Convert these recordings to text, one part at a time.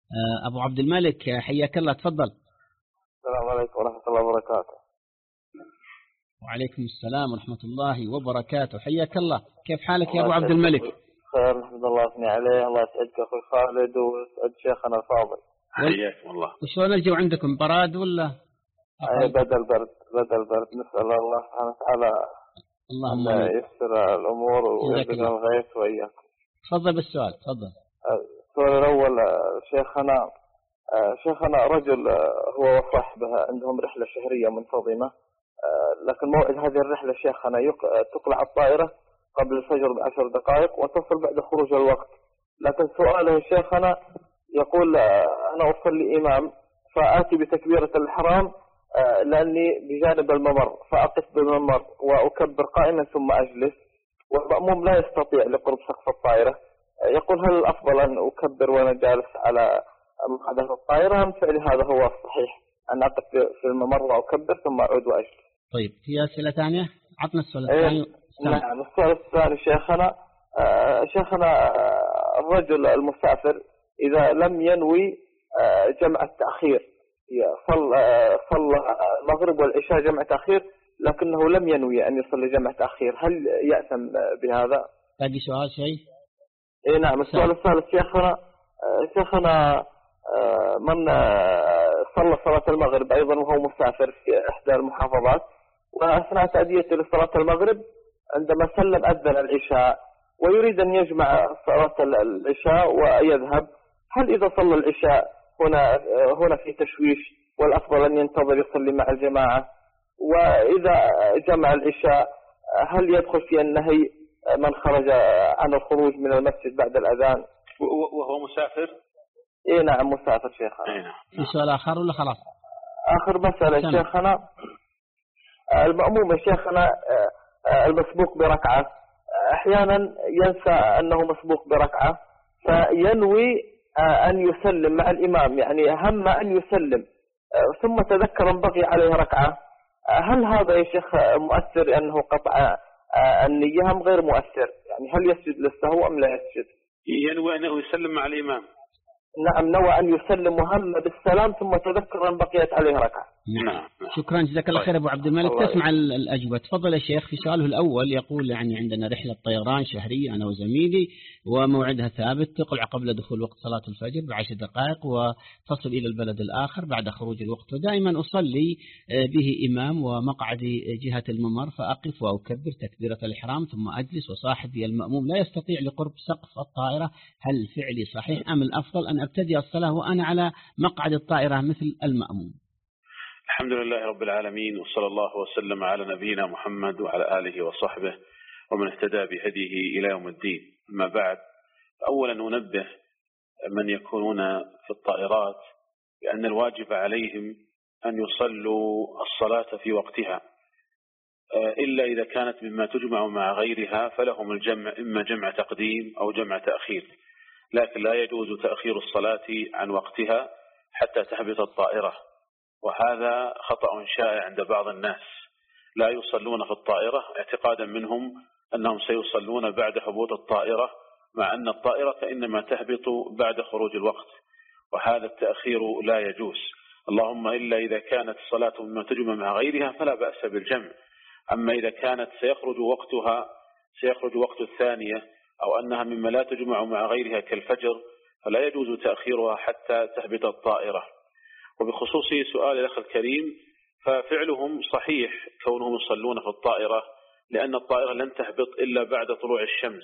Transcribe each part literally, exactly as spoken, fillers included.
أبو عبد الملك حياك الله، تفضل. السلام عليكم ورحمة الله وبركاته. وعليكم السلام ورحمة الله وبركاته، حياك الله. كيف حالك يا أبو عبد الملك؟ خير الحمد لله، أثني عليه. الله يسعدك أخوي خالد ويسعد شيخنا الفاضل. حياكم الله. وشلون الجو عندكم، براد ولا؟ أي بدل برد بدل برد. نسأل الله سبحانه وتعالى اللهم أن ييسر الأمور ويرزقنا الغيث وإياكم. تفضل بالسؤال، تفضل. السؤال الأول شيخنا شيخنا رجل هو وصاحبه عندهم رحلة شهرية منتظمة، لكن موعد هذه الرحلة شيخنا تقلع الطائرة قبل الفجر بعشر دقائق وتصل بعد خروج الوقت. لكن سؤاله شيخنا يقول أنا أصلي إمام فآتي بتكبيرة الإحرام لأني بجانب الممر، فأقف بالممر وأكبر قائما ثم أجلس، والمأموم لا يستطيع لقرب سقف الطائرة. يقول هل الأفضل أن أكبر وأنا جالس على مقعدة الطائرة أم فعل هذا هو الصحيح أن أقف في الممر وأكبر ثم أعود وأجلس؟ طيب في أسئلة ثانية؟ عطنا السؤال الثاني. نعم السؤال الثاني شيخنا آه شيخنا آه الرجل المسافر إذا لم ينوي آه جمع التأخير، صلى آه صلى المغرب والعشاء جمع تأخير لكنه لم ينوي أن يصلي جمع تأخير، هل يأثم بهذا؟ باقي سؤال شيء؟ إيه نعم. السؤال الثالث شيخنا آه شيخنا آه من آه صلى صلاة المغرب أيضا وهو مسافر في إحدى المحافظات، وأثناء تأديته لصلاة المغرب عندما سلم أذن العشاء ويريد أن يجمع صلاة العشاء ويذهب، هل إذا صلى العشاء هنا هنا في تشويش والأفضل أن ينتظر يصلي مع الجماعة؟ وإذا جمع العشاء هل يدخل في النهي من خرج عن الخروج من المسجد بعد الأذان وهو مسافر؟ إيه نعم مسافر شيخنا. إيه نعم. في سؤال آخر ولا خلاص؟ آخر مسألة شيخنا، المأموم شيخنا المسبوق بركعة أحيانا ينسى أنه مسبوق بركعة فينوي أن يسلم مع الإمام، يعني هم أن يسلم ثم تذكر أن بقي عليه ركعة، هل هذا يا شيخ مؤثر أنه قطع النية أم غير مؤثر؟ يعني هل يسجد للسهو أم لا يسجد؟ ينوي أنه يسلم مع الإمام. نعم نوى أن يسلم وهم بالسلام ثم تذكر أن بقيت عليه ركعة. نعم. شكرا جزاك الله خير أبو عبد الملك. تسمع الأجوبة. تفضل يا شيخ. في سؤاله الأول يقول يعني عندنا رحلة طيران شهرية أنا وزميلي وموعدها ثابت، تقلع قبل دخول وقت صلاة الفجر بعشر دقائق وتصل إلى البلد الآخر بعد خروج الوقت، ودائما أصلي به إمام ومقعدي جهة الممر فأقف وأكبر تكبيرة الإحرام ثم أجلس وصاحبي المأموم لا يستطيع لقرب سقف الطائرة، هل فعلي صحيح أم الأفضل أن أبتدي الصلاة وأنا على مقعد الطائرة مثل المأموم؟ الحمد لله رب العالمين، وصلى الله وسلم على نبينا محمد وعلى آله وصحبه ومن اهتدى بهديه إلى يوم الدين. أما بعد، أولا ننبه من يكونون في الطائرات بأن الواجب عليهم أن يصلوا الصلاة في وقتها، إلا إذا كانت مما تجمع مع غيرها فلهم الجمع، إما جمع تقديم أو جمع تأخير، لكن لا يجوز تأخير الصلاة عن وقتها حتى تهبط الطائرة، وهذا خطأ شائع عند بعض الناس، لا يصلون في الطائرة اعتقادا منهم أنهم سيصلون بعد هبوط الطائرة، مع أن الطائرة إنما تهبط بعد خروج الوقت، وهذا التأخير لا يجوز، اللهم إلا إذا كانت الصلاة مما تجمع مع غيرها فلا بأس بالجمع. أما إذا كانت سيخرج وقتها سيخرج وقت الثانية أو أنها مما لا تجمع مع غيرها كالفجر فلا يجوز تأخيرها حتى تهبط الطائرة. وبخصوص سؤال الأخ الكريم ففعلهم صحيح كونهم يصلون في الطائرة، لأن الطائرة لن تهبط إلا بعد طلوع الشمس.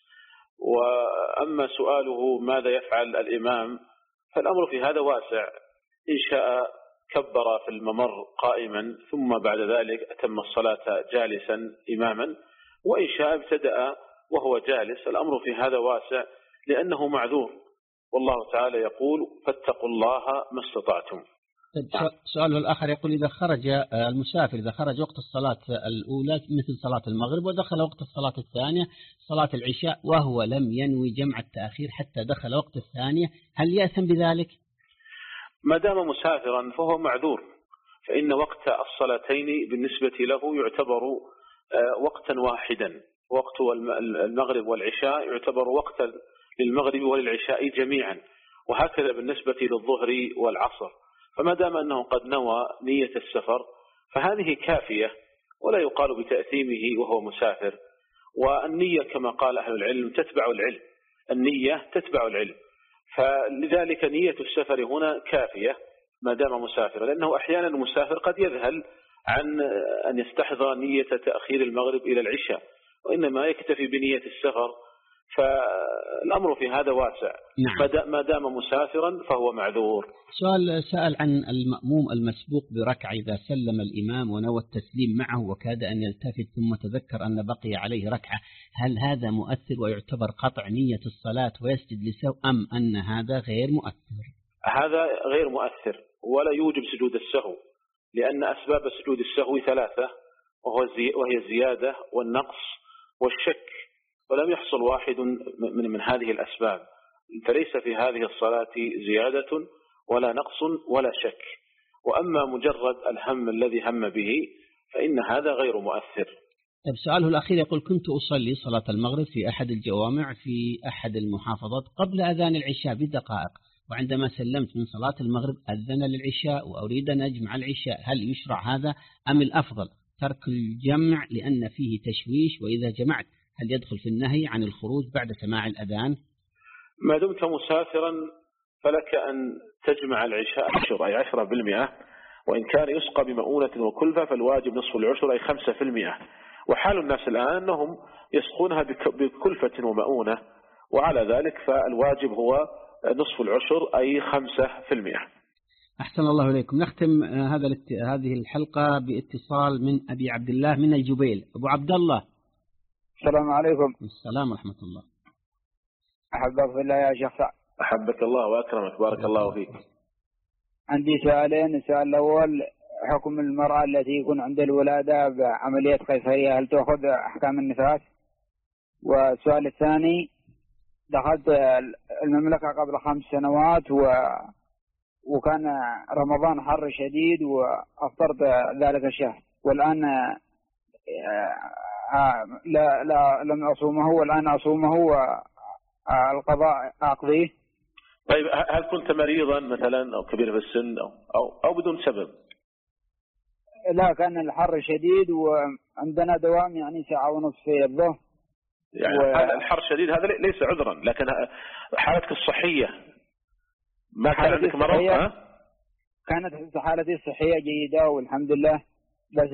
وأما سؤاله ماذا يفعل الإمام فالأمر في هذا واسع، إن شاء كبر في الممر قائما ثم بعد ذلك أتم الصلاة جالسا إماما، وإن شاء ابتدأ وهو جالس، الأمر في هذا واسع لأنه معذور، والله تعالى يقول فاتقوا الله ما استطعتم. سؤاله الآخر يقول إذا خرج المسافر إذا خرج وقت الصلاة الأولى مثل صلاة المغرب ودخل وقت الصلاة الثانية صلاة العشاء وهو لم ينوي جمع التأخير حتى دخل وقت الثانية، هل يأثم بذلك؟ ما دام مسافرا فهو معذور، فإن وقت الصلاتين بالنسبة له يعتبر وقتا واحدا، وقت المغرب والعشاء يعتبر وقتا للمغرب وللعشاء جميعا، وهكذا بالنسبة للظهر والعصر. فما دام أنه قد نوى نية السفر فهذه كافية ولا يقال بتأثيمه وهو مسافر. والنية كما قال أهل العلم تتبع العلم، النية تتبع العلم، فلذلك نية السفر هنا كافية ما دام مسافر، لأنه أحيانا المسافر قد يذهل عن أن يستحضر نية تأخير المغرب إلى العشاء، وإنما يكتفي بنية السفر، فالأمر في هذا واسع. نعم. ما دام مسافرا فهو معذور. سؤال سأل عن المأموم المسبوق بركعة إذا سلم الإمام ونوى التسليم معه وكاد أن يلتفت ثم تذكر أن بقي عليه ركعة، هل هذا مؤثر ويعتبر قطع نية الصلاة ويسجد لسهو، أم أن هذا غير مؤثر؟ هذا غير مؤثر ولا يوجب سجود السهو، لأن أسباب سجود السهو ثلاثة، وهي الزيادة والنقص والشك، ولم يحصل واحد من, من هذه الأسباب، فليس في هذه الصلاة زيادة ولا نقص ولا شك. وأما مجرد الهم الذي هم به فإن هذا غير مؤثر. طيب سؤاله الأخير يقول: كنت أصلي صلاة المغرب في أحد الجوامع في أحد المحافظات قبل أذان العشاء بدقائق، وعندما سلمت من صلاة المغرب أذن للعشاء وأريد أن أجمع العشاء، هل يشرع هذا أم الأفضل ترك الجمع لأن فيه تشويش، وإذا جمعت هل يدخل في النهي عن الخروج بعد سماع الأذان؟ ما دمت مسافرا فلك أن تجمع العشاء عشر أي عشرة بالمئة، وإن كان يسقى بمؤونة وكلفة فالواجب نصف العشر أي خمسة في المئة. وحال الناس الآن أنهم يسقونها بكلفة ومؤونة، وعلى ذلك فالواجب هو نصف العشر أي خمسة في المئة. أحسن الله إليكم. نختم هذا هذه الحلقة باتصال من أبي عبد الله من الجبيل. أبو عبد الله، السلام عليكم. السلام ورحمة الله. أحبك في الله يا شيخ سعد. أحبك الله وأكرمك، بارك الله فيك. عندي سؤالين. السؤال الأول: حكم المرأة التي يكون عند الولادة بعملية قيصرية هل تأخذ أحكام النفاس؟ والسؤال الثاني: دخلت المملكة قبل خمس سنوات و... وكان رمضان حر شديد وأفطرت ذلك الشهر، والآن لا لا لم أصومه والآن أصومه والقضاء أقضيه. طيب هل كنت مريضا مثلا أو كبير في السن أو أو, أو بدون سبب؟ لا، كان الحر شديد وعندنا دوام يعني ساعة ونصف في الظهر. يعني و... الحر شديد هذا ليس عذرا، لكن حالتك الصحية ما كان عندك مرض؟ ها؟ كانت حالتي الصحية جيدة والحمد لله، بس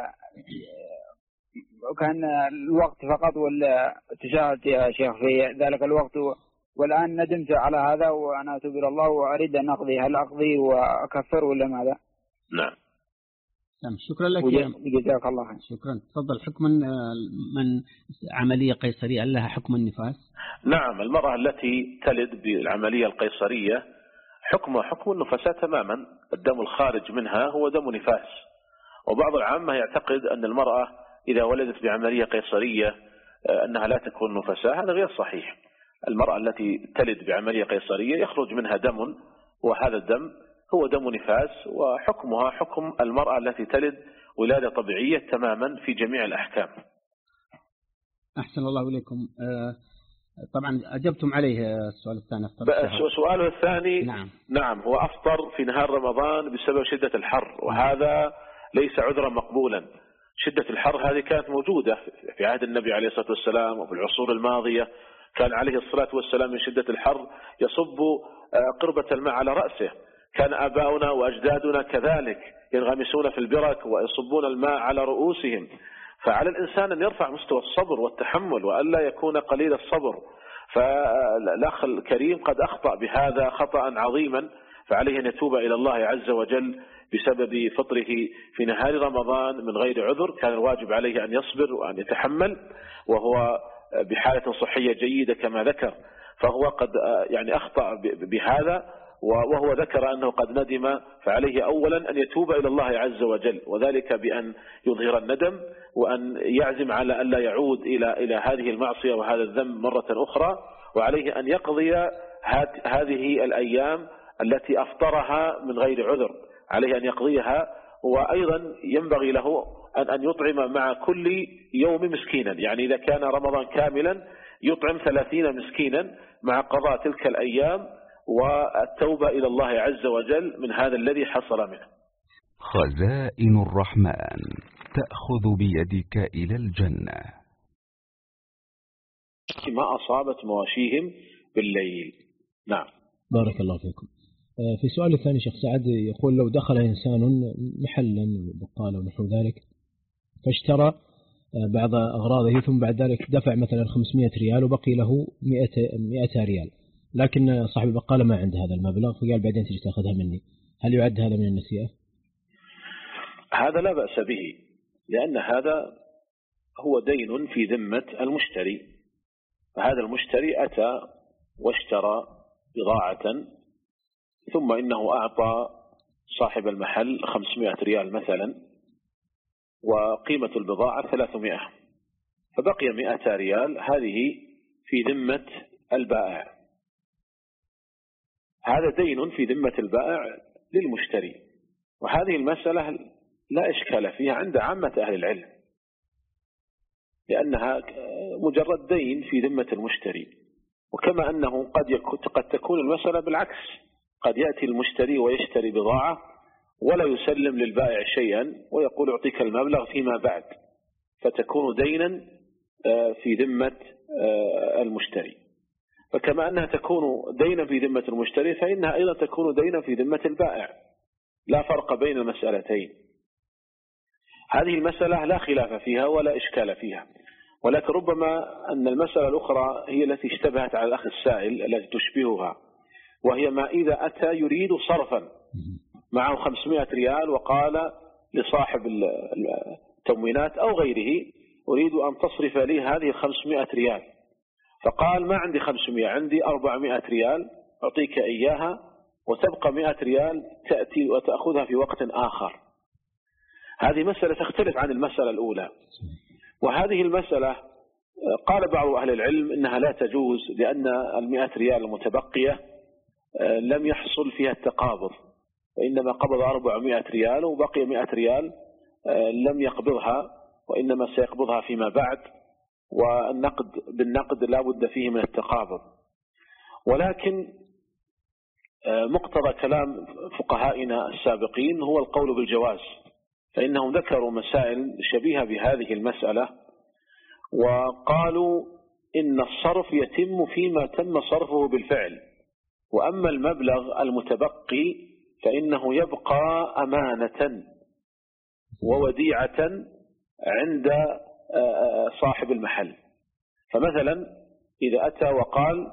كان الوقت فقط ولا تشاهدت يا شيخ في ذلك الوقت، والآن ندمت على هذا وأنا أتوب إلى الله وأريد أن أقضي. هل أقضي وأكفر ولا ماذا؟ نعم. شكرا لك. جزاك الله خير. شكرا. تفضل. حكم من عملية قيصرية هل لها حكم النفاس؟ نعم، المرأة التي تلد بالعملية القيصرية حكمها حكم النفساء تماما، الدم الخارج منها هو دم نفاس. وبعض العامة يعتقد أن المرأة إذا ولدت بعملية قيصرية أنها لا تكون نفساء، هذا غير صحيح. المرأة التي تلد بعملية قيصرية يخرج منها دم، وهذا الدم هو دم نفاس، وحكمها حكم المرأة التي تلد ولادة طبيعية تماما في جميع الأحكام. أحسن الله إليكم. طبعا أجبتم عليه السؤال الثاني. سؤاله الثاني نعم. نعم هو أفطر في نهار رمضان بسبب شدة الحر، وهذا ليس عذرا مقبولا. شدة الحر هذه كانت موجودة في عهد النبي عليه الصلاة والسلام وفي العصور الماضية، كان عليه الصلاة والسلام من شدة الحر يصب قربة الماء على رأسه. كان آباؤنا وأجدادنا كذلك ينغمسون في البرك ويصبون الماء على رؤوسهم. فعلى الإنسان أن يرفع مستوى الصبر والتحمل وألا يكون قليل الصبر. فالأخ الكريم قد أخطأ بهذا خطأ عظيما، فعليه أن يتوب إلى الله عز وجل بسبب فطره في نهار رمضان من غير عذر. كان الواجب عليه أن يصبر وأن يتحمل وهو بحالة صحية جيدة كما ذكر، فهو قد يعني أخطأ بهذا، وهو ذكر أنه قد ندم، فعليه أولا أن يتوب إلى الله عز وجل، وذلك بأن يظهر الندم وأن يعزم على أن لا يعود إلى إلى هذه المعصية وهذا الذنب مرة أخرى. وعليه أن يقضي هذه الأيام التي أفطرها من غير عذر، عليه أن يقضيها. وأيضا ينبغي له أن أن يطعم مع كل يوم مسكينا، يعني إذا كان رمضان كاملا يطعم ثلاثين مسكينا مع قضاء تلك الأيام والتوبة إلى الله عز وجل من هذا الذي حصل منه. خزائن الرحمن تأخذ بيدك إلى الجنة. ما أصابت مواشيهم بالليل. نعم. بارك الله فيكم. في سؤال الثاني شيخ سعد يقول لو دخل إنسان محلا بقالة ونحو ذلك فاشترى بعض أغراضه ثم بعد ذلك دفع مثلا خمسمائة ريال وبقي له مئة ريال، لكن صاحب البقالة ما عنده هذا المبلغ فقال بعدين تجي تأخذها مني، هل يعد هذا من النسيئة؟ هذا لا بأس به، لأن هذا هو دين في ذمة المشتري، فهذا المشتري أتى واشترى بضاعة ثم إنه أعطى صاحب المحل خمسمائة ريال مثلا وقيمة البضاعة ثلاثمائة، فبقي مئة ريال، هذه في ذمة البائع، هذا دين في ذمة البائع للمشتري، وهذه المسألة لا إشكال فيها عند عامة أهل العلم، لأنها مجرد دين في ذمة المشتري. وكما أنه قد قد تكون المسألة بالعكس، قد يأتي المشتري ويشتري بضاعة ولا يسلم للبائع شيئا ويقول أعطيك المبلغ فيما بعد، فتكون دينا في ذمة المشتري. فكما أنها تكون دينا في ذمة المشتري فإنها أيضا تكون دينا في ذمة البائع، لا فرق بين المسألتين. هذه المسألة لا خلاف فيها ولا إشكال فيها، ولكن ربما أن المسألة الأخرى هي التي اشتبهت على الأخ السائل التي تشبهها، وهي ما إذا أتى يريد صرفا معه خمسمائة ريال وقال لصاحب التموينات أو غيره أريد أن تصرف لي هذه خمسمائة ريال، فقال ما عندي خمسمائة عندي أربعمائة ريال أعطيك إياها وتبقى مائة ريال تأتي وتأخذها في وقت آخر. هذه مسألة تختلف عن المسألة الأولى، وهذه المسألة قال بعض أهل العلم إنها لا تجوز لأن المئة ريال المتبقية لم يحصل فيها التقابض، وإنما قبض أربعمائة ريال وبقي مئة ريال لم يقبضها وإنما سيقبضها فيما بعد، والنقد بالنقد لا بد فيه من التقابض. ولكن مقتضى كلام فقهائنا السابقين هو القول بالجواز، فإنهم ذكروا مسائل شبيهة بهذه المسألة وقالوا إن الصرف يتم فيما تم صرفه بالفعل، وأما المبلغ المتبقي فإنه يبقى أمانة ووديعة عند صاحب المحل. فمثلا إذا أتى وقال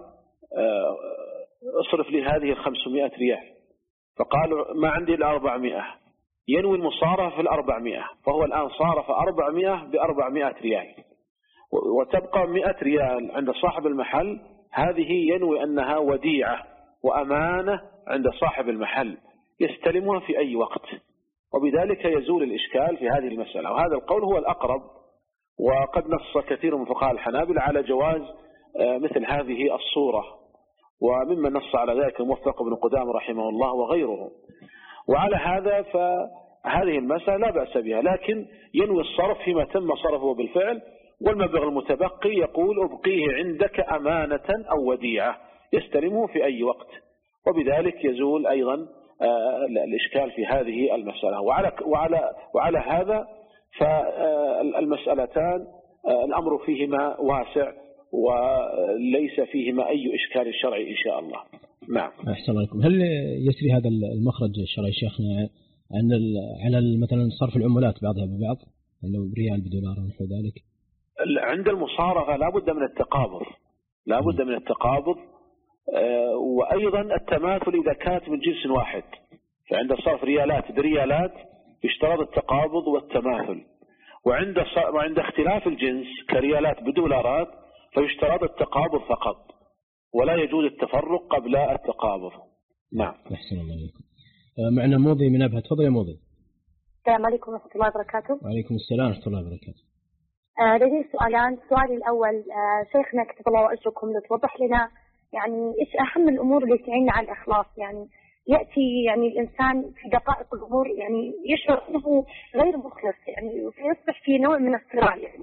اصرف لي هذه الخمسمائة ريال، فقال ما عندي إلا أربعمائة، ينوي المصارفة في الأربعمائة، فهو الآن صارف أربعمائة بأربعمائة ريال، وتبقى مئة ريال عند صاحب المحل، هذه ينوي أنها وديعة وأمانة عند صاحب المحل يستلمها في أي وقت، وبذلك يزول الإشكال في هذه المسألة. وهذا القول هو الأقرب، وقد نص كثير من فقهاء الحنابلة على جواز مثل هذه الصورة، وممن نص على ذلك الموفق بن قدامة رحمه الله وغيره. وعلى هذا فهذه المسألة لا بأس بها، لكن ينوي الصرف فيما تم صرفه بالفعل، والمبلغ المتبقي يقول أبقيه عندك أمانة أو وديعة يستلمه في أي وقت، وبذلك يزول أيضا الإشكال في هذه المسألة. وعلى, وعلى, وعلى هذا فالمسألتان الأمر فيهما واسع وليس فيهما أي إشكال شرعي إن شاء الله. نعم. أحسن الله. هل يسري هذا المخرج الشرعي شيخنا عن على مثلا صرف العملات بعضها ببعض، لو بريال بدولار ونحو ذلك؟ عند المصارفة لا بد من التقابض، لا بد من التقابض، وأيضا التماثل إذا كانت من جنس واحد، فعند صرف ريالات بريالات يشترط التقابض والتماثل، وعند وعند اختلاف الجنس كريالات بدولارات فيشترط التقابض فقط، ولا يجوز التفرق قبل التقابض. نعم. أحسن الله عليكم. معنا موضي من أبها، تفضل يا موضي. السلام عليكم ورحمة الله وبركاته. وعليكم السلام ورحمة الله وبركاته. آه لدي سؤالان. سؤالي الأول، آه شيخنا كتب الله أجركم لو توضح لنا يعني إيش أهم الأمور اللي تعيننا على الإخلاص. يعني يأتي يعني الإنسان في دقائق الأمور يعني يشعر أنه غير مخلص، يعني فيصبح في نوع من الصراع، يعني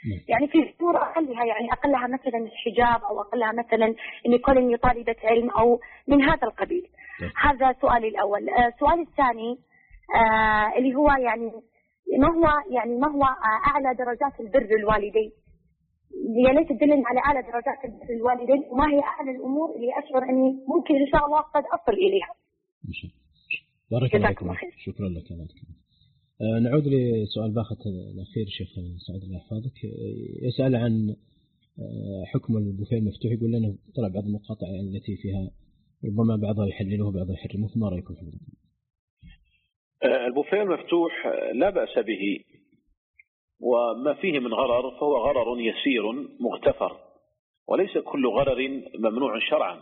يعني في أمور أقلها يعني أقلها مثلا الحجاب أو أقلها مثلا أن يكون إني طالبة علم أو من هذا القبيل. هذا سؤالي الأول. سؤالي الثاني آه اللي هو يعني ما هو يعني ما هو أعلى درجات البر للوالدين؟ يا ليت تدلني على أعلى درجات البر للوالدين وما هي أعلى الأمور اللي أشعر أني ممكن إن شاء الله قد أصل إليها. بارك الله فيك. شكرا لك. آه نعود لسؤال باخت الأخير شيخ سعد الله يحفظك. يسأل عن آه حكم البوفيه المفتوح. يقول لنا طلع بعض المقاطع التي فيها ربما بعضها يحلله وبعضها يحرمه، فما رأيكم حضرتك؟ البوفيه المفتوح لا بأس به، وما فيه من غرر فهو غرر يسير مغتفر، وليس كل غرر ممنوع شرعا.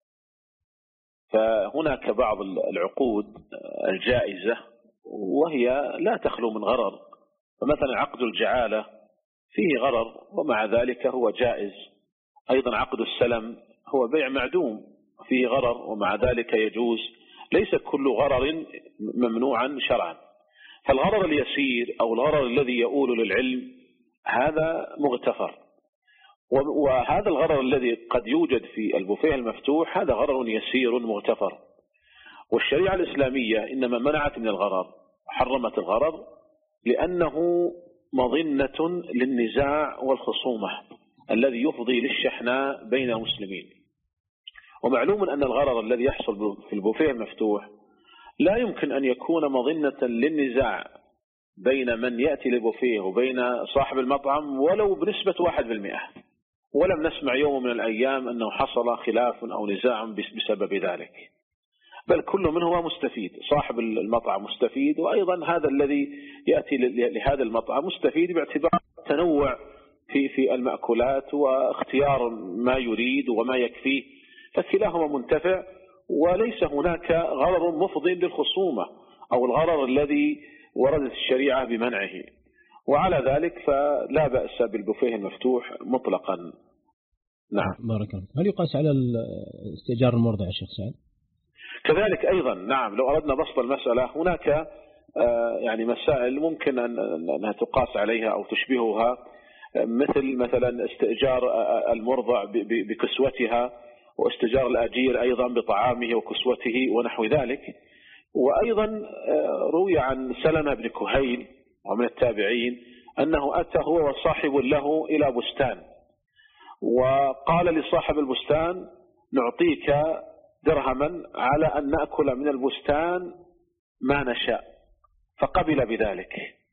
فهناك بعض العقود الجائزة وهي لا تخلو من غرر، فمثلا عقد الجعالة فيه غرر ومع ذلك هو جائز. أيضا عقد السلم هو بيع معدوم فيه غرر ومع ذلك يجوز. ليس كل غرر ممنوعا شرعا. فالغرر اليسير أو الغرر الذي يؤول للعلم هذا مغتفر، وهذا الغرر الذي قد يوجد في البوفيه المفتوح هذا غرر يسير مغتفر. والشريعة الإسلامية إنما منعت من الغرر، حرمت الغرر لأنه مظنة للنزاع والخصومة الذي يفضي للشحناء بين المسلمين. ومعلوم أن الغرر الذي يحصل في البوفيه المفتوح لا يمكن أن يكون مظنة للنزاع بين من يأتي للبوفيه وبين صاحب المطعم ولو بنسبة واحد بالمئة. ولم نسمع يوم من الأيام أنه حصل خلاف أو نزاع بسبب ذلك، بل كل منهما مستفيد. صاحب المطعم مستفيد، وأيضا هذا الذي يأتي لهذا المطعم مستفيد باعتبار التنوع في في المأكولات واختيار ما يريد وما يكفيه، فكلاهما منتفع، وليس هناك غرر مفضي للخصومة أو الغرر الذي وردت الشريعة بمنعه. وعلى ذلك فلا بأس بالبوفيه المفتوح مطلقا. نعم. بارك الله. هل يقاس على استئجار المرضع يا شيخ سعد؟ كذلك أيضا نعم. لو أردنا بسط المسألة هناك يعني مسائل ممكن أنها تقاس عليها أو تشبهها، مثل مثلا استئجار المرضع بكسوتها، واستئجار الأجير أيضا بطعامه وكسوته ونحو ذلك. وأيضا روي عن سلمة بن كهيل ومن التابعين أنه أتى هو وصاحب له إلى بستان، وقال لصاحب البستان نعطيك درهما على أن نأكل من البستان ما نشاء، فقبل بذلك.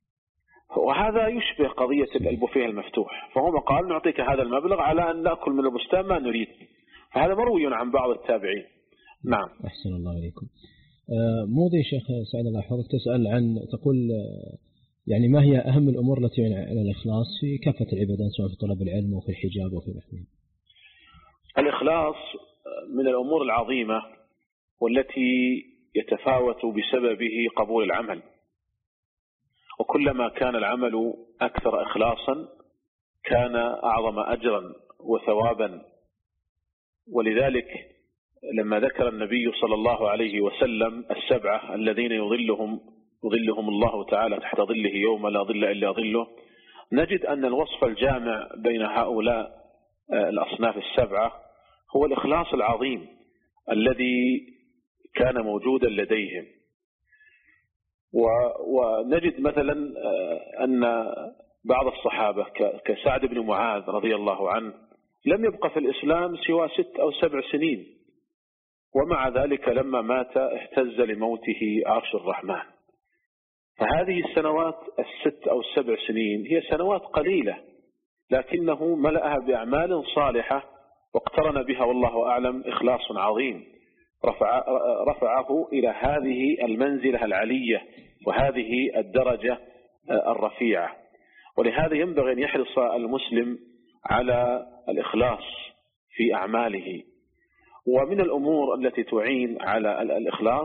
وهذا يشبه قضية البوفيه المفتوح، فهو قال نعطيك هذا المبلغ على أن نأكل من البستان ما نريد. فهذا مروي عن بعض التابعين. نعم. أحسن الله إليكم. موضي شيخ سعد الله يحفظك تسأل عن تقول يعني ما هي أهم الأمور التي يعني على الإخلاص في كافة العبادات سواء في طلب العلم وفي الحجاب وفي نحوه؟ الإخلاص من الأمور العظيمة والتي يتفاوت بسببه قبول العمل، وكلما كان العمل أكثر إخلاصا كان أعظم أجرا وثوابا. ولذلك لما ذكر النبي صلى الله عليه وسلم السبعة الذين يظلهم يظلهم الله تعالى تحت ظله يوم لا ظل إلا ظله، نجد أن الوصف الجامع بين هؤلاء الأصناف السبعة هو الإخلاص العظيم الذي كان موجودا لديهم. ونجد مثلا أن بعض الصحابة كسعد بن معاذ رضي الله عنه لم يبقى في الإسلام سوى ست أو سبع سنين، ومع ذلك لما مات اهتز لموته عرش الرحمن. فهذه السنوات الست أو السبع سنين هي سنوات قليلة، لكنه ملأها بأعمال صالحة واقترن بها والله أعلم إخلاص عظيم رفع رفعه إلى هذه المنزلة العلية وهذه الدرجة الرفيعة. ولهذا ينبغي أن يحرص المسلم على الإخلاص في أعماله. ومن الأمور التي تعين على الإخلاص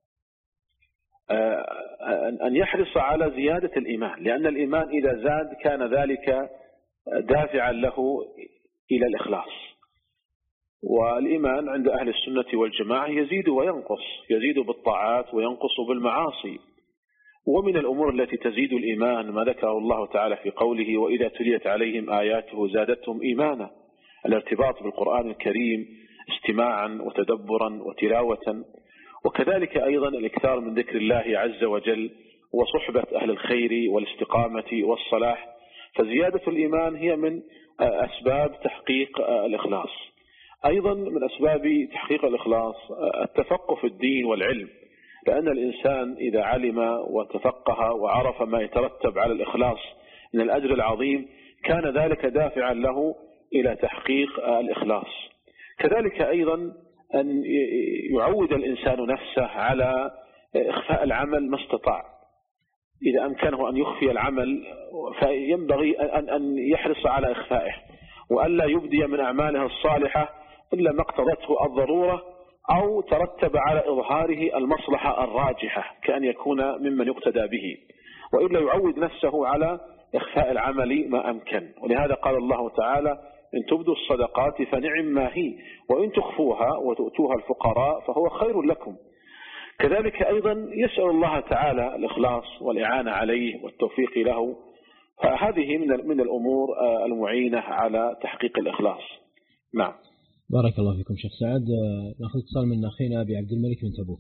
أن يحرص على زيادة الإيمان، لأن الإيمان إذا زاد كان ذلك دافعا له إلى الإخلاص. والإيمان عند أهل السنة والجماعة يزيد وينقص، يزيد بالطاعات وينقص بالمعاصي. ومن الأمور التي تزيد الإيمان ما ذكره الله تعالى في قوله وإذا تليت عليهم آياته زادتهم إيمانا، الارتباط بالقرآن الكريم استماعا وتدبرا وتلاوة، وكذلك أيضا الإكثار من ذكر الله عز وجل وصحبة أهل الخير والاستقامة والصلاح. فزيادة الإيمان هي من أسباب تحقيق الإخلاص. أيضا من أسباب تحقيق الإخلاص التفقه في الدين والعلم، لأن الإنسان إذا علم وتفقه وعرف ما يترتب على الإخلاص من الأجر العظيم كان ذلك دافعا له إلى تحقيق الإخلاص. كذلك أيضا أن يعود الإنسان نفسه على إخفاء العمل ما استطاع، إذا أمكنه أن يخفي العمل فينبغي أن يحرص على إخفائه، وألا يبدي من أعماله الصالحة إلا ما اقتضته الضرورة أو ترتب على إظهاره المصلحة الراجحة كأن يكون ممن يقتدى به، وإلا يعود نفسه على إخفاء العمل ما أمكن. ولهذا قال الله تعالى إن تبدوا الصدقات فنعم ما هي وإن تخفوها وتؤتوها الفقراء فهو خير لكم. كذلك أيضا يسأل الله تعالى الإخلاص والإعانة عليه والتوفيق له، فهذه من من الأمور المعينة على تحقيق الإخلاص. نعم. بارك الله فيكم شيخ سعد. ناخذ اتصال من أخينا أبي عبد الملك من تبوك.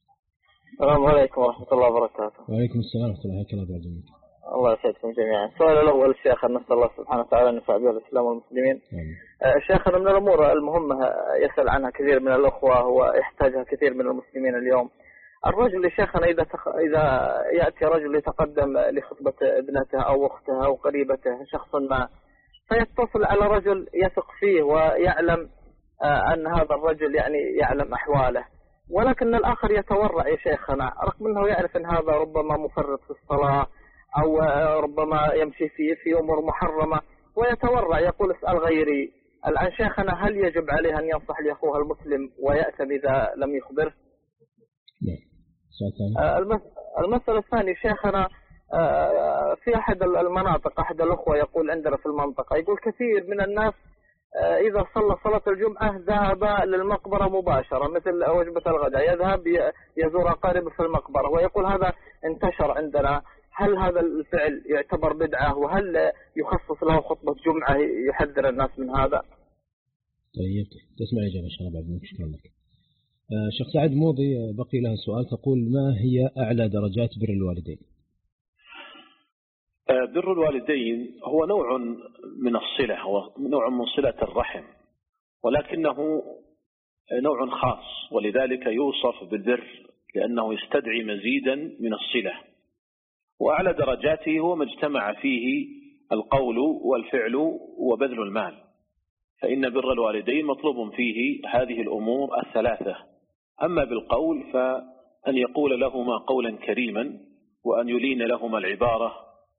السلام عليكم ورحمة الله وبركاته. وعليكم السلام ورحمة الله وبركاته. الله يسعدكم جميعا. السؤال الأول الشيخ نسأل الله سبحانه وتعالى أن ينفع به الإسلام والمسلمين. شيخنا من الأمور المهمة يسأل عنها كثير من الأخوة ويحتاجها كثير من المسلمين اليوم. الرجل شيخنا إذا تخ... إذا يأتي رجل يتقدم لخطبة ابنته أو أختها أو قريبته شخص ما، فيتصل على رجل يثق فيه ويعلم أن هذا الرجل يعني يعلم أحواله، ولكن الآخر يتورع يا شيخنا رغم أنه يعرف أن هذا ربما مفرط في الصلاة أو ربما يمشي في في أمور محرمة، ويتورع يقول اسأل غيري. الآن شيخنا هل يجب عليه أن ينصح لأخوه المسلم ويأتم إذا لم يخبره؟ المسألة الثانية شيخنا في أحد المناطق أحد الأخوة يقول عندنا في المنطقة يقول كثير من الناس إذا صلى صلاة الجمعة ذهب للمقبرة مباشرة مثل وجبة الغداء، يذهب يزور أقاربه في المقبرة، ويقول هذا انتشر عندنا. هل هذا الفعل يعتبر بدعة وهل يخصص له خطبة جمعة يحذر الناس من هذا؟ طيب تسمع إجابة إن شاء الله بعد منك. شكرا لك. شيخ سعد موضي بقي لها سؤال تقول ما هي أعلى درجات بر الوالدين؟ بر الوالدين هو نوع من الصلة، هو نوع من صلة الرحم، ولكنه نوع خاص ولذلك يوصف بالبر لأنه يستدعي مزيدا من الصلة. وأعلى درجاته هو ما اجتمع فيه القول والفعل وبذل المال، فإن بر الوالدين مطلوب فيه هذه الأمور الثلاثة. أما بالقول فأن يقول لهما قولا كريما وأن يلين لهما العبارة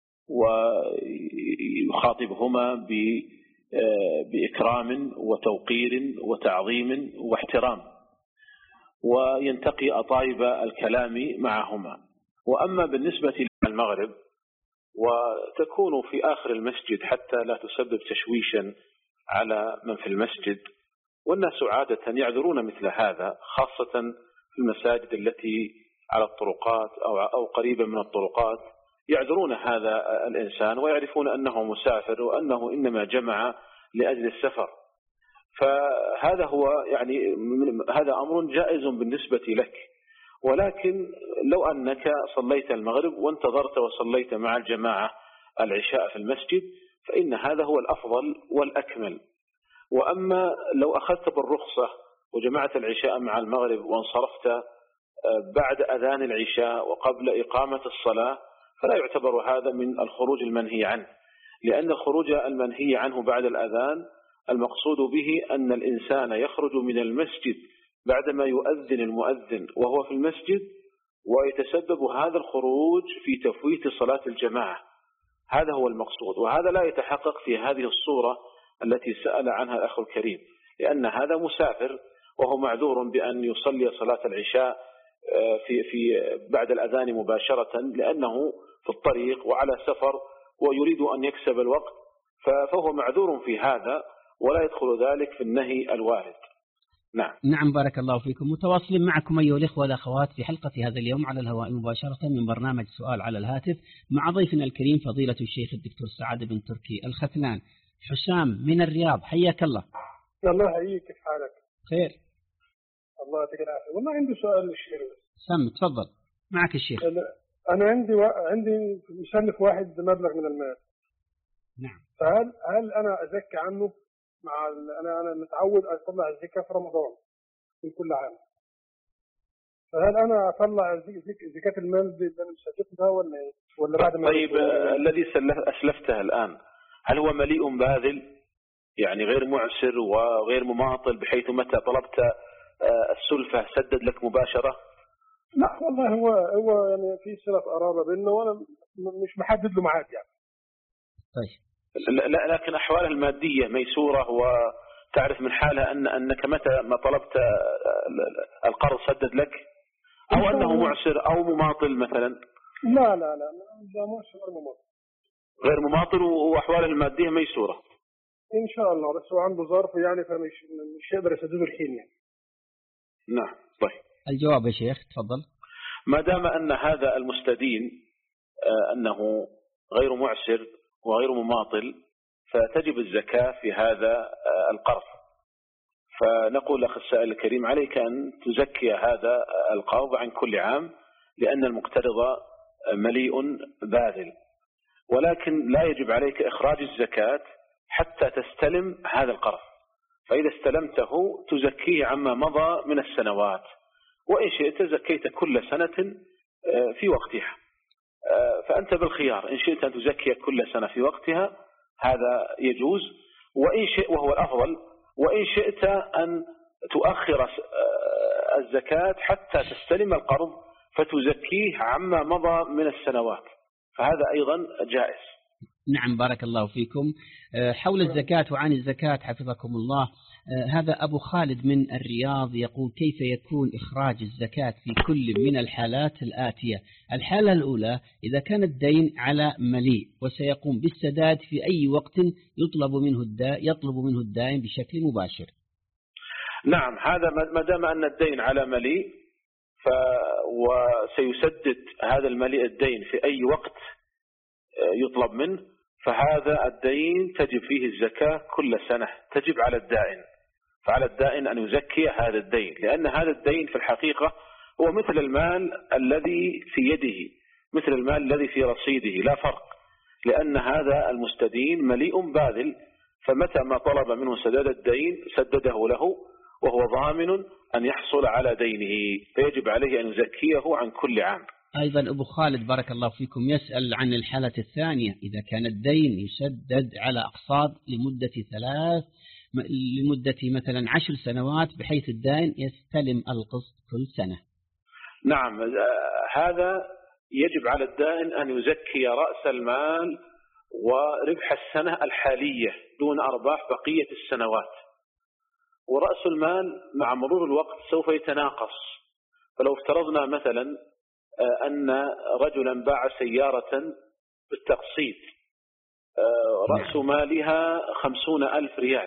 ويخاطبهما بإكرام وتوقير وتعظيم واحترام، وينتقي أطايب الكلام معهما. وأما بالنسبة للمغرب وتكون في آخر المسجد حتى لا تسبب تشويشا على من في المسجد، والناس عادة يعذرون مثل هذا خاصة في المساجد التي على الطرقات أو قريبا من الطرقات، يعذرون هذا الإنسان ويعرفون أنه مسافر وأنه إنما جمع لأجل السفر، فهذا هو يعني هذا أمر جائز بالنسبة لك. ولكن لو أنك صليت المغرب وانتظرت وصليت مع الجماعة العشاء في المسجد فإن هذا هو الأفضل والأكمل. وأما لو أخذت بالرخصة وجمعت العشاء مع المغرب وانصرفت بعد أذان العشاء وقبل إقامة الصلاة فلا يعتبر هذا من الخروج المنهي عنه، لأن الخروج المنهي عنه بعد الأذان المقصود به أن الإنسان يخرج من المسجد بعدما يؤذن المؤذن وهو في المسجد، ويتسبب هذا الخروج في تفويت صلاة الجماعة. هذا هو المقصود، وهذا لا يتحقق في هذه الصورة التي سأل عنها الأخ الكريم، لأن هذا مسافر وهو معذور بأن يصلي صلاة العشاء في في بعد الأذان مباشرة، لأنه في الطريق وعلى سفر ويريد أن يكسب الوقت، فهو معذور في هذا ولا يدخل ذلك في النهي الوارد. نعم. نعم بارك الله فيكم. متواصلين معكم أيها الإخوة والأخوات في حلقة هذا اليوم على الهواء مباشرة من برنامج سؤال على الهاتف مع ضيفنا الكريم فضيلة الشيخ الدكتور سعد بن تركي الختلان. حسام من الرياض، حياك الله. الله يحييك، كيف حالك؟ خير الله يعطيك العافية. والله عندي سؤال للشيخ. سم تفضل معك الشيخ. أنا عندي و... عندي مصنف واحد بمبلغ من المال. نعم. فهل هل أنا أزكي عنه مع ال... أنا أنا متعود أطلع الزكاة في رمضان في كل عام. فهل أنا أطلع زكاة المال اللي أنا مسجلتها ولا إيه؟ ولا بعد ما طيب الذي أسلفته الآن هل هو مليء باذل يعني غير معسر وغير مماطل بحيث متى طلبت السلفة سدد لك مباشرة؟ لا والله هو هو يعني في صلة قرابة بيننا وأنا مش محدد له ميعاد يعني. طيب. لا لكن أحوالها المادية ميسورة وتعرف من حالها أن أنك متى ما طلبت القرض سدد لك أو أنه معسر أو مماطل مثلا؟ لا لا لا لا معسر غير مماطل. غير مماطل وأحواله المادية ميسورة. إن شاء الله، بس هو عنده ظرف يعني فمش مش يقدر يسدده الحين يعني. نعم. طيب. الجواب يا شيخ تفضل. ما دام أن هذا المستدين أنه غير معسر وغير مماطل فتجب الزكاة في هذا القرض. فنقول لأخ السائل الكريم عليك أن تزكي هذا القرض عن كل عام لأن المقترض مليء باذل، ولكن لا يجب عليك إخراج الزكاة حتى تستلم هذا القرض. فإذا استلمته تزكيه عما مضى من السنوات، وإن شئت زكيت كل سنة في وقتها، فأنت بالخيار إن شئت أن تزكي كل سنة في وقتها هذا يجوز، وإن شئت وهو الأفضل، وإن شئت أن تؤخر الزكاة حتى تستلم القرض فتزكيه عما مضى من السنوات، فهذا أيضا جائز. نعم بارك الله فيكم. حول الزكاة وعن الزكاة حفظكم الله، هذا أبو خالد من الرياض يقول كيف يكون إخراج الزكاة في كل من الحالات الآتية. الحالة الأولى إذا كان الدين على مليء وسيقوم بالسداد في أي وقت يطلب منه الدائن يطلب منه الدائن بشكل مباشر. نعم، هذا ما دام أن الدين على مليء ف وسيسدد هذا المليء الدين في أي وقت يطلب منه، فهذا الدين تجب فيه الزكاة كل سنة، تجب على الدائن. فعلى الدائن أن يزكي هذا الدين، لأن هذا الدين في الحقيقة هو مثل المال الذي في يده، مثل المال الذي في رصيده، لا فرق، لأن هذا المستدين مليء باذل، فمتى ما طلب منه سداد الدين سدده له وهو ضامن أن يحصل على دينه، فيجب عليه أن يزكيه عن كل عام. أيضا أبو خالد بارك الله فيكم يسأل عن الحالة الثانية إذا كان الدين يسدد على أقساط لمدة ثلاث لمدة مثلا عشر سنوات بحيث الدائن يستلم القسط كل سنة. نعم، هذا يجب على الدائن أن يزكي رأس المال وربح السنة الحالية دون أرباح بقية السنوات، ورأس المال مع مرور الوقت سوف يتناقص. فلو افترضنا مثلا أن رجلا باع سيارة بالتقسيط رأس مالها خمسون ألف ريال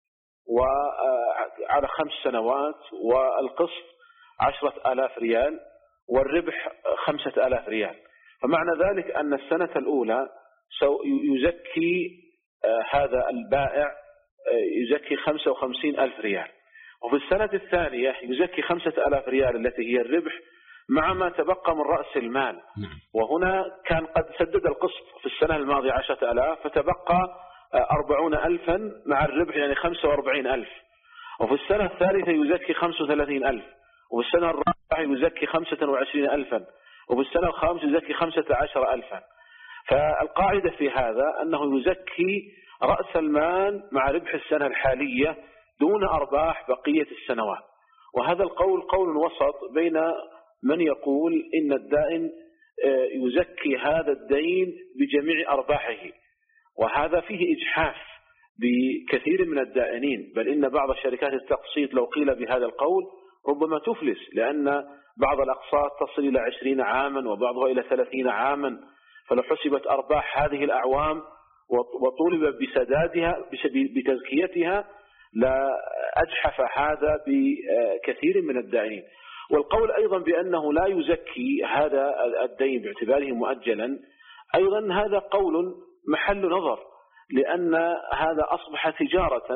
وعلى خمس سنوات، والقسط عشرة آلاف ريال، والربح خمسة آلاف ريال، فمعنى ذلك أن السنة الأولى يزكي هذا البائع يزكي خمسة وخمسين ألف ريال، وفي السنة الثانية يزكي خمسة آلاف ريال التي هي الربح مع ما تبقى من رأس المال. وهنا كان قد سدد القسط في السنة الماضية عشرة آلاف فتبقى أربعون ألفا مع الربح يعني خمسة وأربعين ألف، وفي السنة الثالثة يزكي خمسة وثلاثين ألف، وفي السنة الرابعة يزكي خمسة وعشرين ألفا، وفي السنة الخامسة يزكي خمسة عشر ألفا. فالقاعدة في هذا أنه يزكي رأس المال مع ربح السنة الحالية دون أرباح بقية السنوات. وهذا القول قول وسط بين من يقول إن الدائن يزكي هذا الدين بجميع أرباحه، وهذا فيه إجحاف بكثير من الدائنين، بل إن بعض الشركات التقسيط لو قيل بهذا القول ربما تفلس، لأن بعض الأقساط تصل إلى عشرين عاما وبعضها إلى ثلاثين عاما، فلو حسبت أرباح هذه الأعوام وطولب بسدادها بتزكيتها لا أجحف هذا بكثير من الدائنين. والقول أيضا بأنه لا يزكي هذا الدين باعتباره مؤجلا أيضا هذا قول محل نظر، لأن هذا أصبح تجارة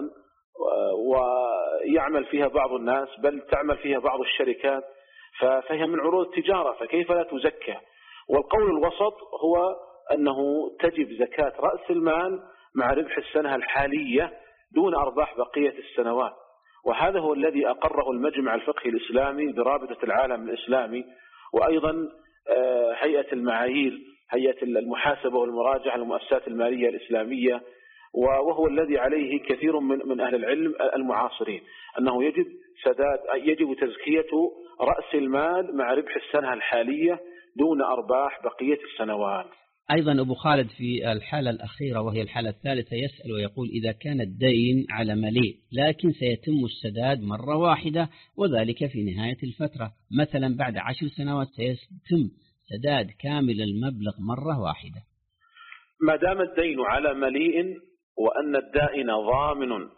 ويعمل فيها بعض الناس، بل تعمل فيها بعض الشركات، فهي من عروض التجارة، فكيف لا تزكى؟ والقول الوسط هو أنه تجب زكاة رأس المال مع ربح السنة الحالية دون أرباح بقية السنوات، وهذا هو الذي أقره المجمع الفقهي الإسلامي برابطة العالم الإسلامي، وأيضا هيئة المعايير، هيئة المحاسبة والمراجعة للمؤسسات المالية الإسلامية، وهو الذي عليه كثير من من أهل العلم المعاصرين، أنه يجب سداد يجب تزكية رأس المال مع ربح السنة الحالية دون أرباح بقية السنوات. أيضا أبو خالد في الحالة الأخيرة وهي الحالة الثالثة يسأل ويقول: إذا كان الدين على مليء لكن سيتم السداد مرة واحدة وذلك في نهاية الفترة، مثلا بعد عشر سنوات سيتم سداد كامل المبلغ مرة واحدة. ما دام الدين على مليء وأن الدائن ضامن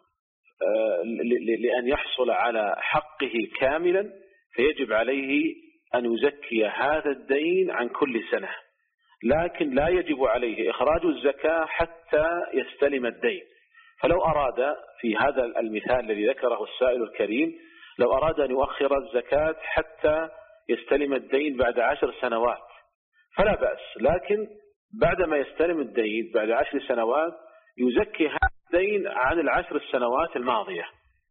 لأن يحصل على حقه كاملا، فيجب عليه أن يزكي هذا الدين عن كل سنة، لكن لا يجب عليه إخراج الزكاة حتى يستلم الدين. فلو أراد في هذا المثال الذي ذكره السائل الكريم، لو أراد أن يؤخر الزكاة حتى يستلم الدين بعد عشر سنوات فلا بأس، لكن بعدما يستلم الدين بعد عشر سنوات يزكي هذا الدين عن العشر السنوات الماضية.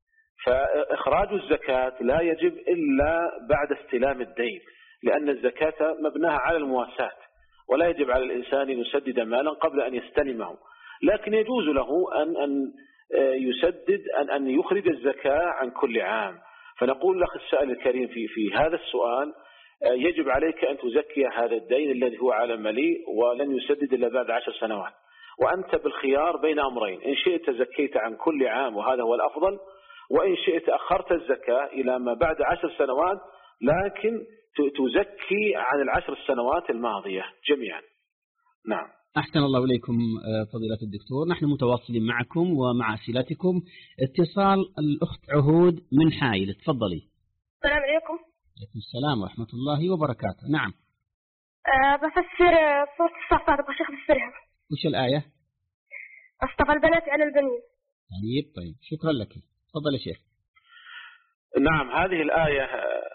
فإخراج الزكاة لا يجب إلا بعد استلام الدين، لأن الزكاة مبناها على المواساة، ولا يجب على الإنسان أن يسدد مالا قبل أن يستلمه، لكن يجوز له أن أن يسدد أن أن يخرج الزكاة عن كل عام. فنقول لك السائل الكريم في في هذا السؤال يجب عليك أن تزكي هذا الدين الذي هو على مليء ولن يسدد إلا بعد عشر سنوات، وأنت بالخيار بين أمرين: إن شئت زكيت عن كل عام وهذا هو الأفضل، وإن شئت أخرت الزكاة إلى ما بعد عشر سنوات لكن تزكي عن العشر السنوات الماضية جميعا. نعم. أحسن الله إليكم فضيلة الدكتور، نحن متواصلين معكم ومع أسئلتكم. اتصال الأخت عهود من حائل، تفضلي. السلام عليكم. عليكم السلام ورحمة الله وبركاته. نعم. أه بفسر سورة الصفات، أبغى شيخ بفسرها. وش الآية؟ اصطفى البنات على البنين. طيب طيب شكرا لك، تفضل يا شيخ. نعم، هذه الآية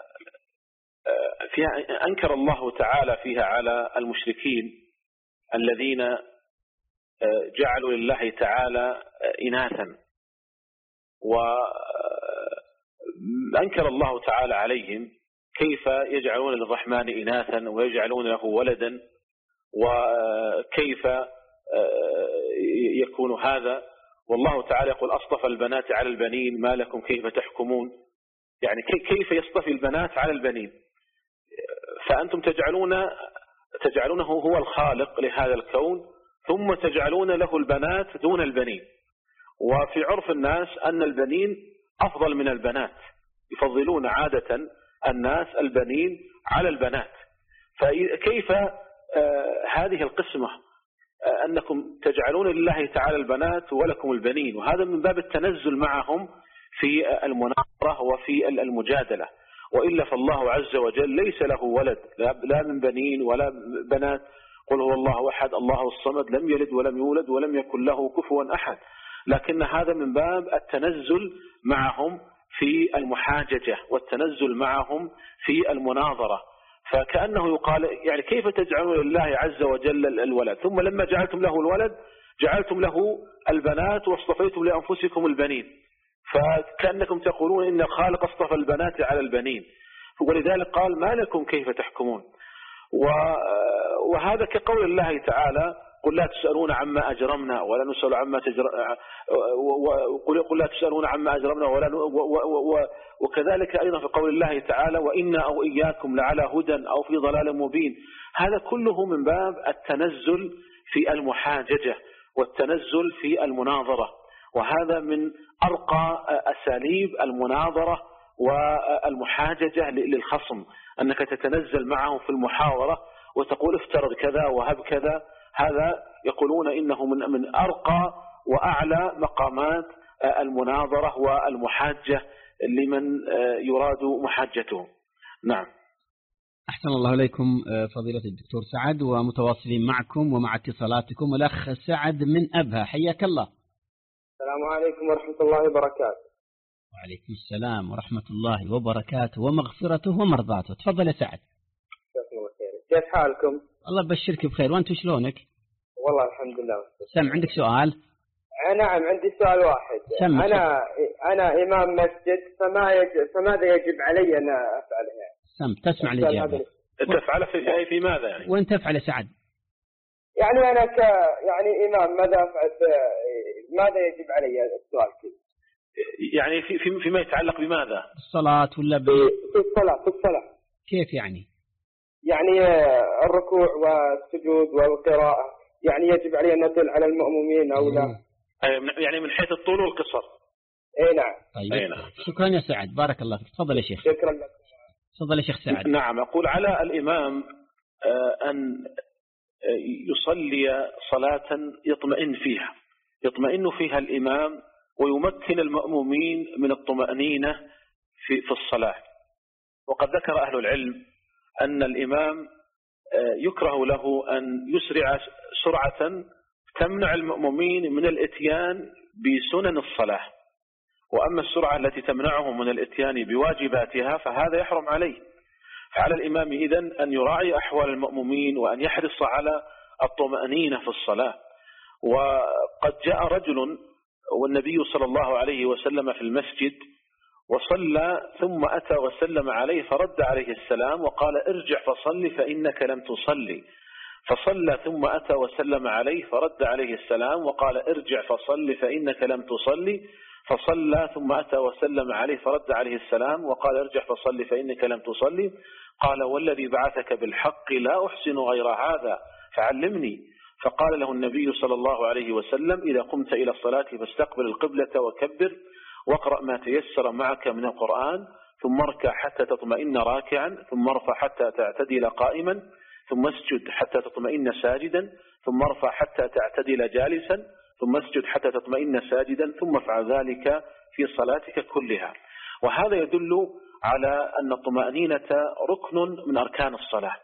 فيها أنكر الله تعالى فيها على المشركين الذين جعلوا لله تعالى إناثا، وأنكر الله تعالى عليهم كيف يجعلون للرحمن إناثا ويجعلون له ولدا، وكيف يكون هذا، والله تعالى يقول أصطفى البنات على البنين ما لكم كيف تحكمون، يعني كيف يصطفي البنات على البنين؟ فأنتم تجعلون تجعلونه هو الخالق لهذا الكون ثم تجعلون له البنات دون البنين. وفي عرف الناس أن البنين أفضل من البنات، يفضلون عادة الناس البنين على البنات. فكيف هذه القسمة أنكم تجعلون لله تعالى البنات ولكم البنين؟ وهذا من باب التنزل معهم في المناظرة وفي المجادلة، وإلا فالله عز وجل ليس له ولد لا من بنين ولا بنات. قل هو الله أحد الله الصمد لم يلد ولم يولد ولم يكن له كفوا أحد. لكن هذا من باب التنزل معهم في المحاججة والتنزل معهم في المناظرة. فكأنه يقال يعني كيف تجعلون لله عز وجل الولد، ثم لما جعلتم له الولد جعلتم له البنات واصطفيتم لأنفسكم البنين، فكأنكم تقولون إن الخالق اصطفى البنات على البنين. ولذلك قال ما لكم كيف تحكمون. وهذا كقول الله تعالى قل لا تسألون عما أجرمنا ولا نسأل عما تجر وقل لا تسألون عما أجرمنا ولا ن... و... و... و... وكذلك أيضا في قول الله تعالى وإنا أو إياكم لعلى هدى أو في ضلال مبين. هذا كله من باب التنزل في المحاججة والتنزل في المناظرة، وهذا من أرقى أساليب المناظرة والمحاججة للخصم، أنك تتنزل معهم في المحاورة وتقول افترض كذا وهب كذا. هذا يقولون إنه من من أرقى وأعلى مقامات المناظرة والمحاجة لمن يراد محاجته. نعم. أحسن الله إليكم فضيلة الدكتور سعد، ومتواصلين معكم ومع اتصالاتكم. الأخ سعد من أبها، حياك الله. السلام عليكم ورحمة الله وبركاته. وعليكم السلام ورحمة الله وبركاته ومغفرته ومرضاته. تفضل يا سعد. كيف حالكم؟ الله يبشرك بخير، وأنت شلونك؟ والله الحمد لله. سم، عندك سؤال؟ نعم عندي سؤال واحد. سم. أنا أنا إمام مسجد، فما يجب فماذا يجب علي أن أفعلها؟ سم، تسمع الإجابة. تفعل في في ماذا يعني؟ وين تفعل يا سعد؟ يعني أنا ك يعني إمام، ماذا أفعل؟ ماذا يجب علي؟ السؤال كذا. يعني في في فيما يتعلق بماذا؟ الصلاة ولا ب... في الصلاة. في الصلاة. كيف يعني؟ يعني الركوع والسجود والقراءة، يعني يجب علي أن أطل على المأمومين أو لا؟ يعني من حيث الطول والقصر. اي نعم. طيب. أي نعم. شكرا يا سعد، بارك الله فيك. تفضل يا شيخ. شكرا لك. تفضل يا شيخ سعد. نعم، أقول على الإمام أن يصلي صلاة يطمئن فيها يطمئن فيها الإمام، ويمكن المأمومين من الطمأنينة في في الصلاة. وقد ذكر أهل العلم أن الإمام يكره له أن يسرع سرعة تمنع المأمومين من الاتيان بسنن الصلاة، وأما السرعة التي تمنعهم من الاتيان بواجباتها فهذا يحرم عليه. فعلى الإمام إذن أن يراعي أحوال المأمومين وأن يحرص على الطمأنينة في الصلاة. وقد جاء رجل والنبي صلى الله عليه وسلم في المسجد وصلى، ثم أتى وسلم عليه فرد عليه السلام وقال ارجع فصلي فإنك لم تصلي. فصلى ثم أتى وسلم عليه فرد عليه السلام وقال ارجع فصلي فإنك لم تصلي. فصلى ثم أتى وسلم عليه فرد عليه السلام وقال ارجع فصلي فإنك لم تصلي. قال والذي بعثك بالحق لا أحسن غير هذا فعلمني. فقال له النبي صلى الله عليه وسلم إذا قمت إلى الصلاة فاستقبل القبلة وكبر واقرأ ما تيسر معك من القرآن، ثم اركع حتى تطمئن راكعا، ثم ارفع حتى تعتدل قائما، ثم اسجد حتى تطمئن ساجدا، ثم ارفع حتى تعتدل جالسا، ثم اسجد حتى تطمئن ساجدا، ثم افعل ذلك في صلاتك كلها. وهذا يدل على أن الطمأنينة ركن من أركان الصلاة.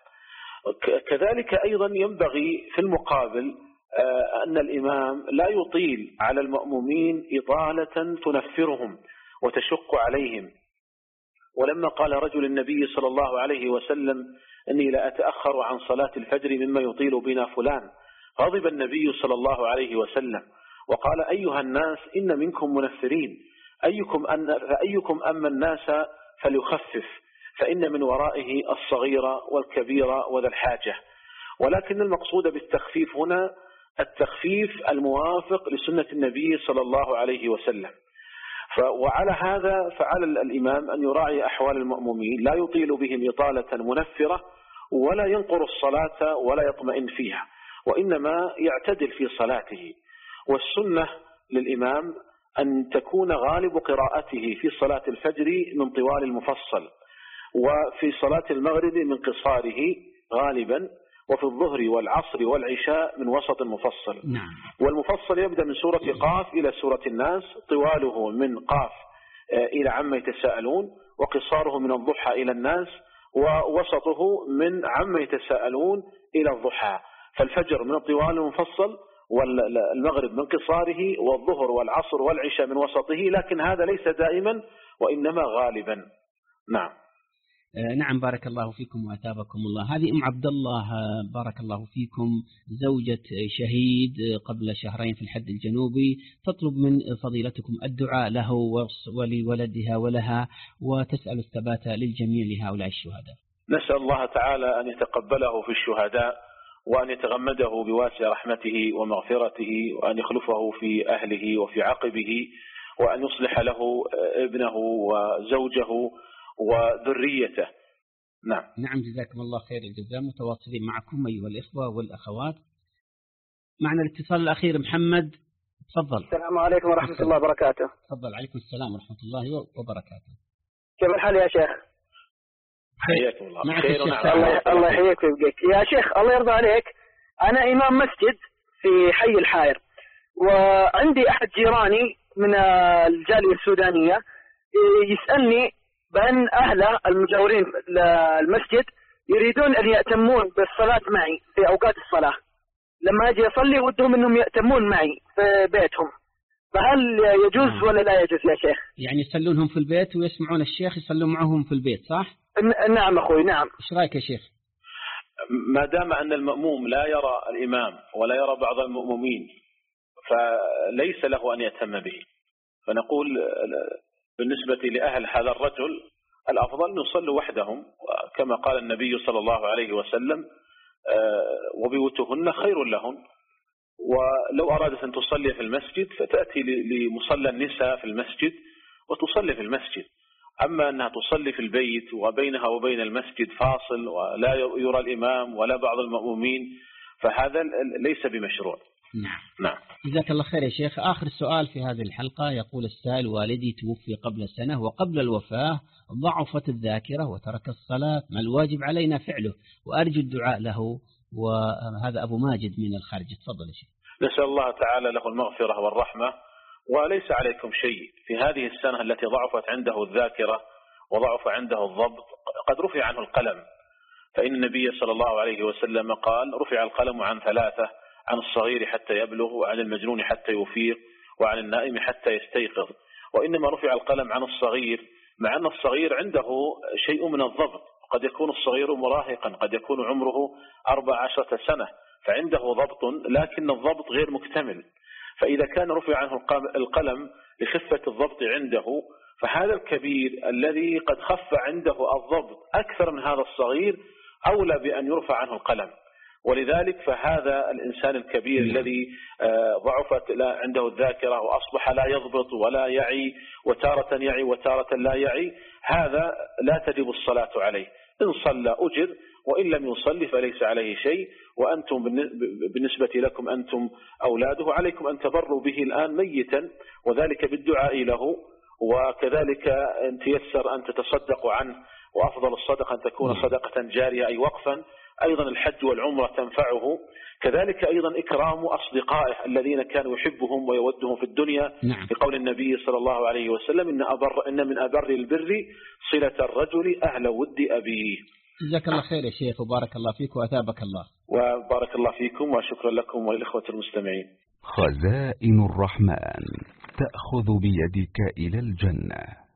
كذلك أيضا ينبغي في المقابل أن الإمام لا يطيل على المأمومين إطالة تنفرهم وتشق عليهم. ولما قال رجل النبي صلى الله عليه وسلم إني لا أتأخر عن صلاة الفجر مما يطيل بنا فلان، غضب النبي صلى الله عليه وسلم وقال أيها الناس إن منكم منفرين، أيكم أن فأيكم أما الناس فليخفف فإن من ورائه الصغير والكبير وذا الحاجة. ولكن المقصود بالتخفيف هنا التخفيف الموافق لسنة النبي صلى الله عليه وسلم. وعلى هذا فعلى الإمام أن يراعي أحوال المأمومين، لا يطيل بهم إطالة منفرة ولا ينقر الصلاة ولا يطمئن فيها، وإنما يعتدل في صلاته. والسنة للإمام أن تكون غالب قراءته في صلاة الفجر من طوال المفصل، وفي صلاة المغرب من قصاره غالبا، وفي الظهر والعصر والعشاء من وسط المفصل. نعم. والمفصل يبدأ من سورة قاف إلى سورة الناس، طواله من قاف إلى عما يتساءلون، وقصاره من الضحى إلى الناس، ووسطه من عما يتساءلون إلى الضحى. فالفجر من الطوال المفصل، والمغرب من قصاره، والظهر والعصر والعشاء من وسطه، لكن هذا ليس دائما وإنما غالبا. نعم. نعم بارك الله فيكم وأثابكم الله. هذه أم عبد الله بارك الله فيكم، زوجة شهيد قبل شهرين في الحد الجنوبي، تطلب من فضيلتكم الدعاء له ولولدها ولها، وتسأل الثبات للجميع لهؤلاء الشهداء. نسأل الله تعالى أن يتقبله في الشهداء، وأن يتغمده بواسع رحمته ومغفرته، وأن يخلفه في أهله وفي عقبه، وأن يصلح له ابنه وزوجه وذريته. نعم. نعم جزاكم الله خير الجزاء. متواصلين معكم أيها الإخوة والأخوات. معنا الاتصال الأخير محمد، تفضل. السلام عليكم ورحمة الله وبركاته. تفضل. عليكم السلام ورحمة الله وبركاته. كيف الحال يا شيخ؟ حياكم الله. خير ونعم. الله يحييك ويبقيك يا شيخ. الله يرضى عليك، أنا إمام مسجد في حي الحائر، وعندي أحد جيراني من الجالية السودانية يسألني بأن أهله المجاورين للمسجد يريدون أن يأتمون بالصلاة معي في أوقات الصلاة، لما أجي أصلي ودهم أنهم يأتمون معي في بيتهم، فهل يجوز ولا لا يجوز يا شيخ؟ يعني يصلونهم في البيت ويسمعون الشيخ يصلون معهم في البيت صح؟ نعم أخوي نعم. إيش رأيك يا شيخ؟ ما دام أن المأموم لا يرى الإمام ولا يرى بعض المأمومين فليس له أن يهتم به، فنقول بالنسبة لأهل هذا الرجل الأفضل أن يصلوا وحدهم كما قال النبي صلى الله عليه وسلم وبيوتهن خير لهن، ولو أرادت أن تصلي في المسجد فتأتي لمصلى النساء في المسجد وتصلي في المسجد. أما أنها تصلي في البيت وبينها وبين المسجد فاصل ولا يرى الإمام ولا بعض المأمومين فهذا ليس بمشروع. نعم. نعم. جزاك الله خير يا شيخ. آخر سؤال في هذه الحلقة، يقول السائل: والدي توفي قبل سنة وقبل الوفاة ضعفت الذاكرة وترك الصلاة، ما الواجب علينا فعله؟ وأرجو الدعاء له. وهذا أبو ماجد من الخارج. تفضل يا شيخ. نسأل الله تعالى له المغفرة والرحمة، وليس عليكم شيء في هذه السنة التي ضعفت عنده الذاكرة وضعف عنده الضبط، قد رفع عنه القلم، فإن النبي صلى الله عليه وسلم قال: رفع القلم عن ثلاثة، عن الصغير حتى يبلغ، وعن المجنون حتى يفيق، وعن النائم حتى يستيقظ. وإنما رفع القلم عن الصغير مع أن الصغير عنده شيء من الضبط، قد يكون الصغير مراهقا، قد يكون عمره أربع عشرة سنة فعنده ضبط، لكن الضبط غير مكتمل. فإذا كان رفع عنه القلم لخفة الضبط عنده، فهذا الكبير الذي قد خف عنده الضبط أكثر من هذا الصغير أولى بأن يرفع عنه القلم. ولذلك فهذا الإنسان الكبير الذي ضعفت عنده الذاكرة وأصبح لا يضبط ولا يعي، وتارة يعي وتارة لا يعي، هذا لا تجب الصلاة عليه. إن صلى أجر، وإن لم يصلي فليس عليه شيء. وأنتم بالنسبة لكم أنتم أولاده عليكم أن تبروا به الآن ميتا، وذلك بالدعاء له، وكذلك أن تيسر أن تتصدقوا عنه، وأفضل الصدقة أن تكون صدقة جارية أي وقفا. أيضا الحج والعمرة تنفعه، كذلك أيضا إكرام أصدقائه الذين كانوا يحبهم ويودهم في الدنيا. نعم. بقول النبي صلى الله عليه وسلم: إن, أبر إن من أبر البر صلة الرجل أهل ود أبيه. جزاك الله خير يا شيخ، وبارك الله فيك وأثابك الله. وبارك الله فيكم، وشكرا لكم وللإخوة المستمعين. خزائن الرحمن تأخذ بيدك إلى الجنة.